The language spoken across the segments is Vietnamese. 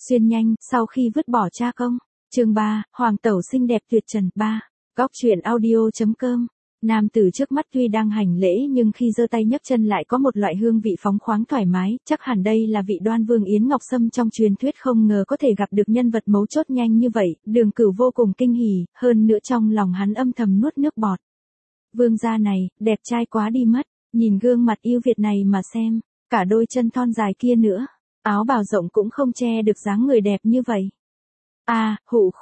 Xuyên nhanh, sau khi vứt bỏ cha công. Chương 3, Hoàng tẩu xinh đẹp tuyệt trần 3. Góc truyện audio.com. Nam tử trước mắt tuy đang hành lễ nhưng khi giơ tay nhấc chân lại có một loại hương vị phóng khoáng thoải mái, chắc hẳn đây là vị Đoan Vương Yến Ngọc Sâm trong truyền thuyết, không ngờ có thể gặp được nhân vật mấu chốt nhanh như vậy, Đường Cửu vô cùng kinh hỉ, hơn nữa trong lòng hắn âm thầm nuốt nước bọt. Vương gia này, đẹp trai quá đi mất, nhìn gương mặt yêu Việt này mà xem, cả đôi chân thon dài kia nữa, áo bào rộng cũng không che được dáng người đẹp như vậy. Khụ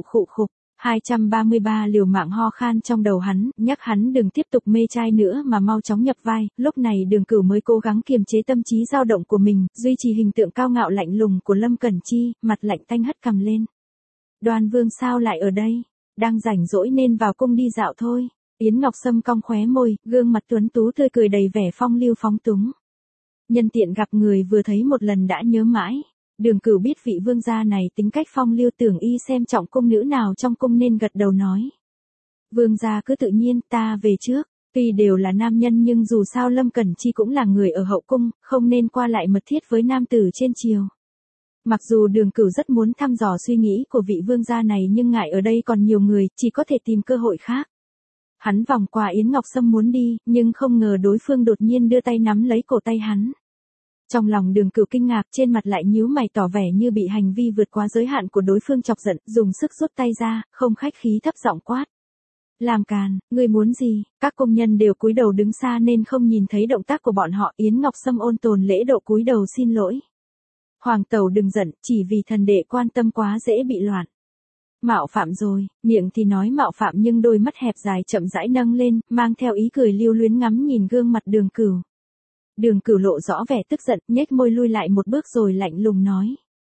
233 liều mạng ho khan trong đầu hắn, nhắc hắn đừng tiếp tục mê trai nữa mà mau chóng nhập vai. Lúc này Đường Cửu mới cố gắng kiềm chế tâm trí dao động của mình, duy trì hình tượng cao ngạo lạnh lùng của Lâm Cẩn Chi, mặt lạnh tanh hất cằm lên. Đoan Vương sao lại ở đây? Đang rảnh rỗi nên vào cung đi dạo thôi. Yến Ngọc Sâm cong khóe môi, gương mặt tuấn tú tươi cười đầy vẻ phong lưu phóng túng. Nhân tiện gặp người vừa thấy một lần đã nhớ mãi. Đường Cửu biết vị vương gia này tính cách phong lưu, tưởng y xem trọng cung nữ nào trong cung nên gật đầu nói. Vương gia cứ tự nhiên, ta về trước. Tuy đều là nam nhân nhưng dù sao Lâm Cẩn Chi cũng là người ở hậu cung, không nên qua lại mật thiết với nam tử trên triều. Mặc dù Đường Cửu rất muốn thăm dò suy nghĩ của vị vương gia này nhưng ngại ở đây còn nhiều người, chỉ có thể tìm cơ hội khác. Hắn vòng qua Yến Ngọc Sâm muốn đi, nhưng không ngờ đối phương đột nhiên đưa tay nắm lấy cổ tay hắn. Trong lòng Đường Cửu kinh ngạc, trên mặt lại nhíu mày tỏ vẻ như bị hành vi vượt quá giới hạn của đối phương chọc giận, dùng sức rút tay ra, không khách khí thấp giọng quát. Làm càn, ngươi muốn gì? Các công nhân đều cúi đầu đứng xa nên không nhìn thấy động tác của bọn họ. Yến Ngọc Sâm ôn tồn lễ độ cúi đầu xin lỗi. Hoàng tẩu đừng giận, chỉ vì thần đệ quan tâm quá dễ bị loạn. Mạo phạm rồi, miệng thì nói mạo phạm nhưng đôi mắt hẹp dài chậm rãi nâng lên, mang theo ý cười lưu luyến ngắm nhìn gương mặt Đường Cửu. Đường Cửu lộ rõ vẻ tức giận, nhếch môi lui lại một bước rồi lạnh lùng nói.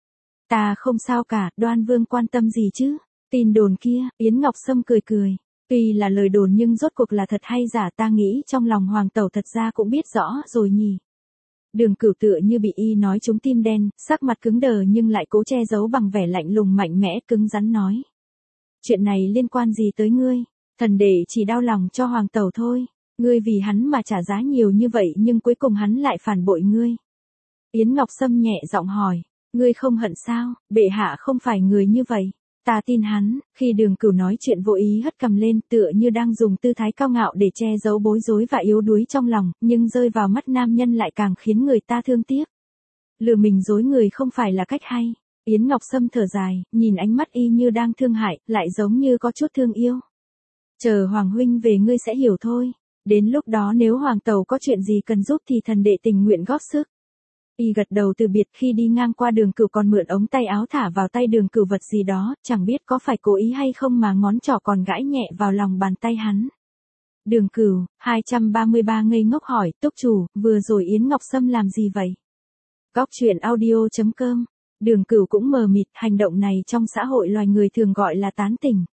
Ta không sao cả, Đoan Vương quan tâm gì chứ? Tin đồn kia, Yến Ngọc Sâm cười cười. Tuy là lời đồn nhưng rốt cuộc là thật hay giả, ta nghĩ trong lòng hoàng tẩu thật ra cũng biết rõ rồi nhỉ. Đường Cửu tựa như bị y nói trúng tim đen, sắc mặt cứng đờ nhưng lại cố che giấu bằng vẻ lạnh lùng mạnh mẽ cứng rắn nói. Chuyện này liên quan gì tới ngươi? Thần đệ chỉ đau lòng cho hoàng tẩu thôi. Ngươi vì hắn mà trả giá nhiều như vậy nhưng cuối cùng hắn lại phản bội ngươi. Yến Ngọc Sâm nhẹ giọng hỏi, ngươi không hận sao? Bệ hạ không phải người như vậy. Ta tin hắn. Khi Đường Cửu nói chuyện vô ý hất cằm lên, tựa như đang dùng tư thái cao ngạo để che giấu bối rối và yếu đuối trong lòng, nhưng rơi vào mắt nam nhân lại càng khiến người ta thương tiếc. Lừa mình dối người không phải là cách hay. Yến Ngọc Sâm thở dài, nhìn ánh mắt y như đang thương hại, lại giống như có chút thương yêu. Chờ Hoàng huynh về ngươi sẽ hiểu thôi. Đến lúc đó nếu hoàng tẩu có chuyện gì cần giúp thì thần đệ tình nguyện góp sức. Y gật đầu từ biệt. Khi đi ngang qua Đường Cửu còn mượn ống tay áo thả vào tay Đường Cửu vật gì đó, chẳng biết có phải cố ý hay không mà ngón trỏ còn gãi nhẹ vào lòng bàn tay hắn. Đường Cửu, 233 ngây ngốc hỏi, túc chủ, vừa rồi Yến Ngọc Sâm làm gì vậy? Góc truyện audio.com. Đường Cửu cũng mờ mịt, hành động này trong xã hội loài người thường gọi là tán tỉnh.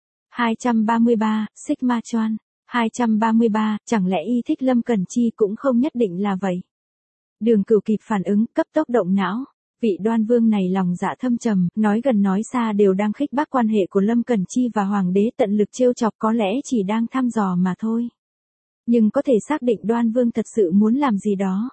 233, Sigma Choan. 233, chẳng lẽ y thích Lâm Cẩn Chi? Cũng không nhất định là vậy. Đường Cửu kịp phản ứng, cấp tốc động não. Vị Đoan Vương này lòng dạ thâm trầm, nói gần nói xa đều đang khích bác quan hệ của Lâm Cẩn Chi và Hoàng đế, tận lực trêu chọc, có lẽ chỉ đang thăm dò mà thôi. Nhưng có thể xác định Đoan Vương thật sự muốn làm gì đó.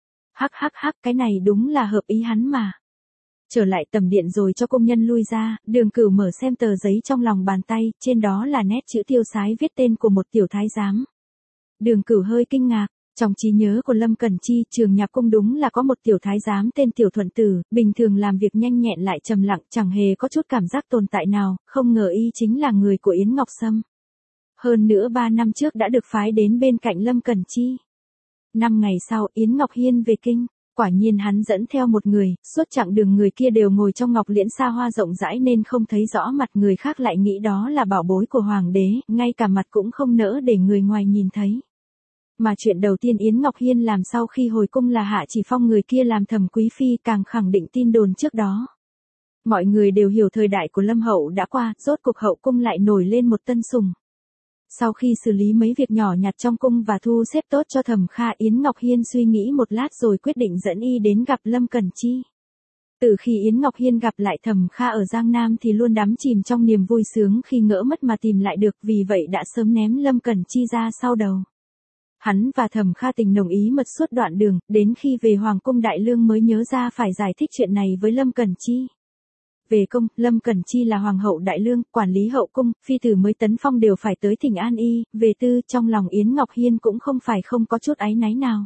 Cái này đúng là hợp ý hắn mà. Trở lại tầm điện rồi cho công nhân lui ra, Đường Cửu mở xem tờ giấy trong lòng bàn tay, trên đó là nét chữ tiêu sái viết tên của một tiểu thái giám. Đường Cửu hơi kinh ngạc, trong trí nhớ của Lâm Cẩn Chi, Trường Nhạc cung đúng là có một tiểu thái giám tên Tiểu Thuận Tử, bình thường làm việc nhanh nhẹn lại trầm lặng, chẳng hề có chút cảm giác tồn tại nào, không ngờ y chính là người của Yến Ngọc Sâm. Hơn nữa 3 năm trước đã được phái đến bên cạnh Lâm Cẩn Chi. 5 ngày sau, Yến Ngọc Hiên về kinh. Quả nhiên hắn dẫn theo một người, suốt chặng đường người kia đều ngồi trong ngọc liễn xa hoa rộng rãi nên không thấy rõ mặt, người khác lại nghĩ đó là bảo bối của hoàng đế, ngay cả mặt cũng không nỡ để người ngoài nhìn thấy. Mà chuyện đầu tiên Yến Ngọc Hiên làm sau khi hồi cung là hạ chỉ phong người kia làm thẩm quý phi, càng khẳng định tin đồn trước đó. Mọi người đều hiểu thời đại của Lâm hậu đã qua, rốt cuộc hậu cung lại nổi lên một tân sủng. Sau khi xử lý mấy việc nhỏ nhặt trong cung và thu xếp tốt cho Thẩm Kha, Yến Ngọc Hiên suy nghĩ một lát rồi quyết định dẫn y đến gặp Lâm Cẩn Chi. Từ khi Yến Ngọc Hiên gặp lại Thẩm Kha ở Giang Nam thì luôn đắm chìm trong niềm vui sướng khi ngỡ mất mà tìm lại được, vì vậy đã sớm ném Lâm Cẩn Chi ra sau đầu. Hắn và Thẩm Kha tình nồng ý mật suốt đoạn đường, đến khi về Hoàng cung Đại Lương mới nhớ ra phải giải thích chuyện này với Lâm Cẩn Chi. Về công, Lâm Cẩn Chi là hoàng hậu đại lương, quản lý hậu cung, phi tử mới tấn phong đều phải tới thỉnh an y, về tư, trong lòng Yến Ngọc Hiên cũng không phải không có chút áy náy nào.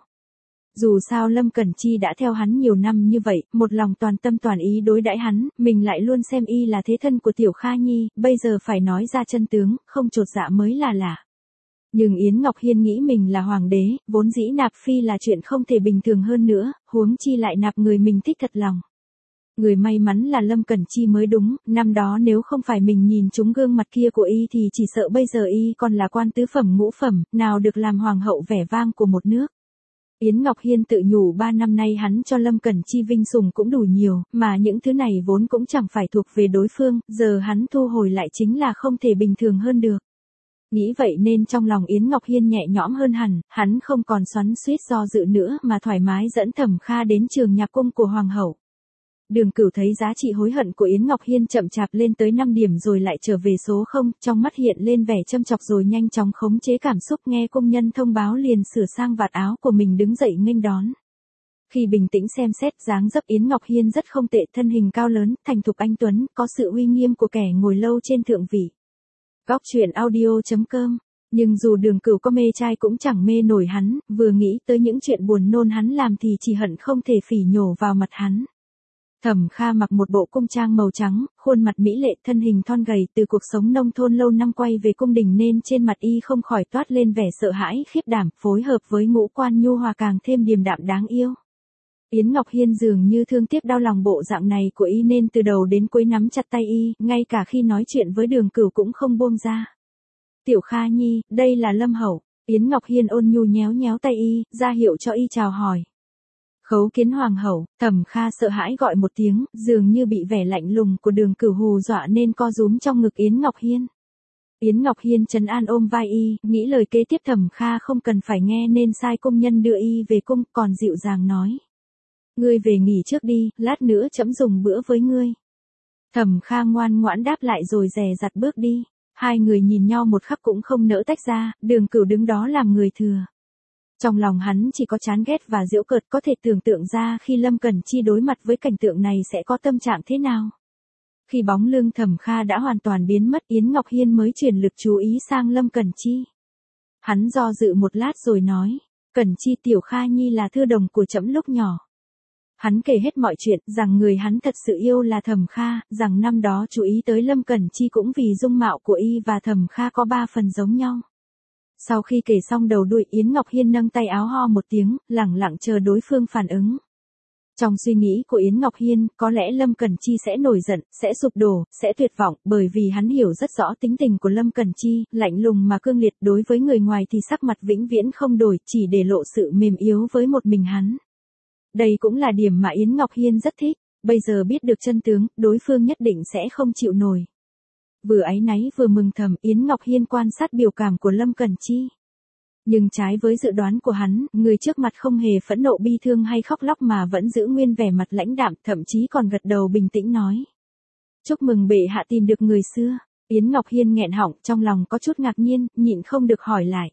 Dù sao Lâm Cẩn Chi đã theo hắn nhiều năm như vậy, một lòng toàn tâm toàn ý đối đãi hắn, mình lại luôn xem y là thế thân của Tiểu Kha Nhi, bây giờ phải nói ra chân tướng, không chột dạ mới là lạ. Nhưng Yến Ngọc Hiên nghĩ mình là hoàng đế, vốn dĩ nạp phi là chuyện không thể bình thường hơn nữa, huống chi lại nạp người mình thích thật lòng. Người may mắn là Lâm Cẩn Chi mới đúng, năm đó nếu không phải mình nhìn trúng gương mặt kia của y thì chỉ sợ bây giờ y còn là quan tứ phẩm ngũ phẩm, nào được làm hoàng hậu vẻ vang của một nước. Yến Ngọc Hiên tự nhủ 3 năm nay hắn cho Lâm Cẩn Chi vinh sủng cũng đủ nhiều, mà những thứ này vốn cũng chẳng phải thuộc về đối phương, giờ hắn thu hồi lại chính là không thể bình thường hơn được. Nghĩ vậy nên trong lòng Yến Ngọc Hiên nhẹ nhõm hơn hẳn, hắn không còn xoắn xuýt do dự nữa mà thoải mái dẫn Thẩm Kha đến trường nhạc cung của hoàng hậu. Đường Cửu thấy giá trị hối hận của Yến Ngọc Hiên chậm chạp lên tới 5 điểm rồi lại trở về số 0, trong mắt hiện lên vẻ châm chọc rồi nhanh chóng khống chế cảm xúc, nghe công nhân thông báo liền sửa sang vạt áo của mình đứng dậy nghênh đón. Khi bình tĩnh xem xét dáng dấp Yến Ngọc Hiên rất không tệ, thân hình cao lớn, thành thục anh tuấn, có sự uy nghiêm của kẻ ngồi lâu trên thượng vị. Góc truyện audio.com. Nhưng dù Đường Cửu có mê trai cũng chẳng mê nổi hắn, vừa nghĩ tới những chuyện buồn nôn hắn làm thì chỉ hận không thể phỉ nhổ vào mặt hắn. Thẩm Kha mặc một bộ cung trang màu trắng, khuôn mặt mỹ lệ, thân hình thon gầy, từ cuộc sống nông thôn lâu năm quay về cung đình nên trên mặt y không khỏi toát lên vẻ sợ hãi khiếp đảm, phối hợp với ngũ quan nhu hòa càng thêm điềm đạm đáng yêu. Yến Ngọc Hiên dường như thương tiếc đau lòng bộ dạng này của y nên từ đầu đến cuối nắm chặt tay y, ngay cả khi nói chuyện với Đường Cửu cũng không buông ra. Tiểu Kha Nhi, đây là Lâm hậu. Yến Ngọc Hiên ôn nhu nhéo nhéo tay y, ra hiệu cho y chào hỏi. Khấu kiến hoàng hậu. Thẩm Kha sợ hãi gọi một tiếng, dường như bị vẻ lạnh lùng của Đường Cửu hù dọa nên co rúm trong ngực Yến Ngọc Hiên. Yến Ngọc Hiên trấn an ôm vai y, nghĩ lời kế tiếp Thẩm Kha không cần phải nghe nên sai công nhân đưa y về cung, còn dịu dàng nói. Ngươi về nghỉ trước đi, lát nữa trẫm dùng bữa với ngươi. Thẩm Kha ngoan ngoãn đáp lại rồi dè dặt bước đi. Hai người nhìn nhau một khắc cũng không nỡ tách ra, Đường Cửu đứng đó làm người thừa. Trong lòng hắn chỉ có chán ghét và giễu cợt, có thể tưởng tượng ra khi Lâm Cẩn Chi đối mặt với cảnh tượng này sẽ có tâm trạng thế nào. Khi bóng lưng Thẩm Kha đã hoàn toàn biến mất, Yến Ngọc Hiên mới chuyển lực chú ý sang Lâm Cẩn Chi. Hắn do dự một lát rồi nói, Cẩn Chi Tiểu Kha Nhi là thư đồng của trẫm lúc nhỏ. Hắn kể hết mọi chuyện, rằng người hắn thật sự yêu là Thẩm Kha, rằng năm đó chú ý tới Lâm Cẩn Chi cũng vì dung mạo của y và Thẩm Kha có 3 phần giống nhau. Sau khi kể xong đầu đuôi, Yến Ngọc Hiên nâng tay áo ho một tiếng, lẳng lặng chờ đối phương phản ứng. Trong suy nghĩ của Yến Ngọc Hiên, có lẽ Lâm Cẩn Chi sẽ nổi giận, sẽ sụp đổ, sẽ tuyệt vọng, bởi vì hắn hiểu rất rõ tính tình của Lâm Cẩn Chi, lạnh lùng mà cương liệt, đối với người ngoài thì sắc mặt vĩnh viễn không đổi, chỉ để lộ sự mềm yếu với một mình hắn. Đây cũng là điểm mà Yến Ngọc Hiên rất thích, bây giờ biết được chân tướng, đối phương nhất định sẽ không chịu nổi. Vừa áy náy vừa mừng thầm, Yến Ngọc Hiên quan sát biểu cảm của Lâm Cẩn Chi. Nhưng trái với dự đoán của hắn, người trước mặt không hề phẫn nộ bi thương hay khóc lóc mà vẫn giữ nguyên vẻ mặt lãnh đạm, thậm chí còn gật đầu bình tĩnh nói. Chúc mừng bệ hạ tìm được người xưa. Yến Ngọc Hiên nghẹn họng, trong lòng có chút ngạc nhiên, nhịn không được hỏi lại.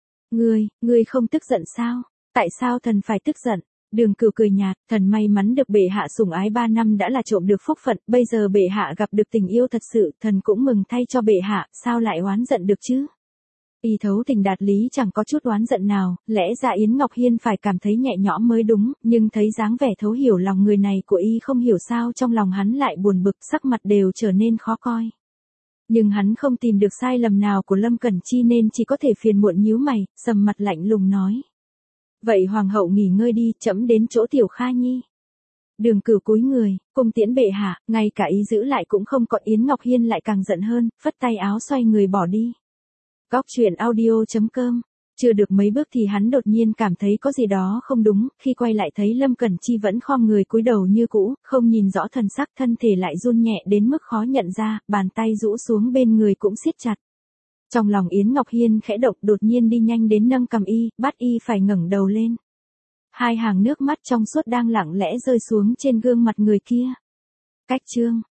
Ngươi không tức giận sao? Tại sao thần phải tức giận? Đường Cửu cười nhạt, thần may mắn được bệ hạ sủng ái 3 năm đã là trộm được phúc phận, bây giờ bệ hạ gặp được tình yêu thật sự, thần cũng mừng thay cho bệ hạ, sao lại oán giận được chứ? Y thấu tình đạt lý chẳng có chút oán giận nào, lẽ ra Yến Ngọc Hiên phải cảm thấy nhẹ nhõm mới đúng, nhưng thấy dáng vẻ thấu hiểu lòng người này của y không hiểu sao trong lòng hắn lại buồn bực, sắc mặt đều trở nên khó coi. Nhưng hắn không tìm được sai lầm nào của Lâm Cẩn Chi nên chỉ có thể phiền muộn nhíu mày, sầm mặt lạnh lùng nói. Vậy hoàng hậu nghỉ ngơi đi, trẫm đến chỗ Tiểu Kha Nhi. Đường Cửu cúi người, cung tiễn bệ hạ, ngay cả ý giữ lại cũng không có. Yến Ngọc Hiên lại càng giận hơn, phất tay áo xoay người bỏ đi. Góc truyện audio.com. Chưa được mấy bước thì hắn đột nhiên cảm thấy có gì đó không đúng, khi quay lại thấy Lâm Cẩn Chi vẫn khom người cúi đầu như cũ, không nhìn rõ thần sắc, thân thể lại run nhẹ đến mức khó nhận ra, bàn tay rũ xuống bên người cũng siết chặt. Trong lòng Yến Ngọc Hiên khẽ động, đột nhiên đi nhanh đến nâng cầm y, bắt y phải ngẩng đầu lên. Hai hàng nước mắt trong suốt đang lặng lẽ rơi xuống trên gương mặt người kia. Cách chương